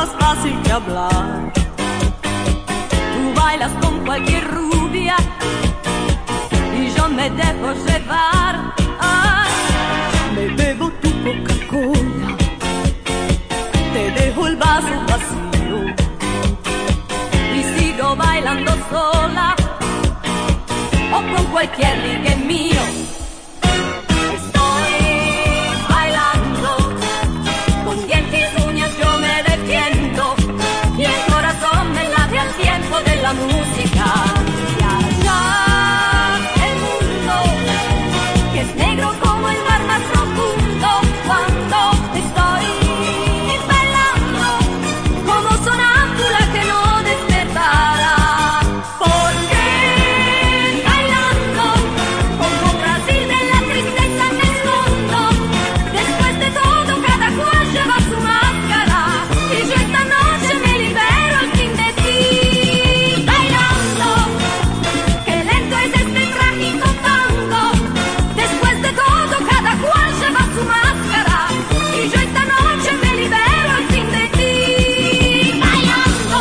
más fácil que hablar. Tú bailas con cualquier rubia y yo me dejo llevar. Ay, me bebo tu Coca-Cola, te dejo el vaso vacío y sigo bailando sola o con cualquier ligue mío. Estoy bailando con dientes y uñas, yo me defiendo y el corazón me late al tiempo de la música. Y allá el mundo, que es negro como el mar más profundo, cuando estoy bailando como sonámbula que no despertará. Porque bailando como Brasil de la tristeza me escondo. Después de todo cada cual lleva su máscara y yo esta noche me libero al fin de ti. Bailando, qué lento es este trágico tango. Después de todo cada cual lleva su máscara y yo esta noche me libero al fin de ti. Bailando.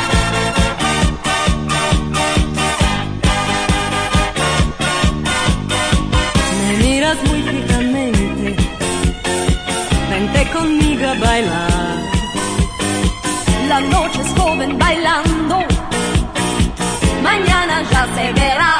Me miras muy fijamente, vente conmigo a bailar. La noche es joven bailando, mañana ya se verá.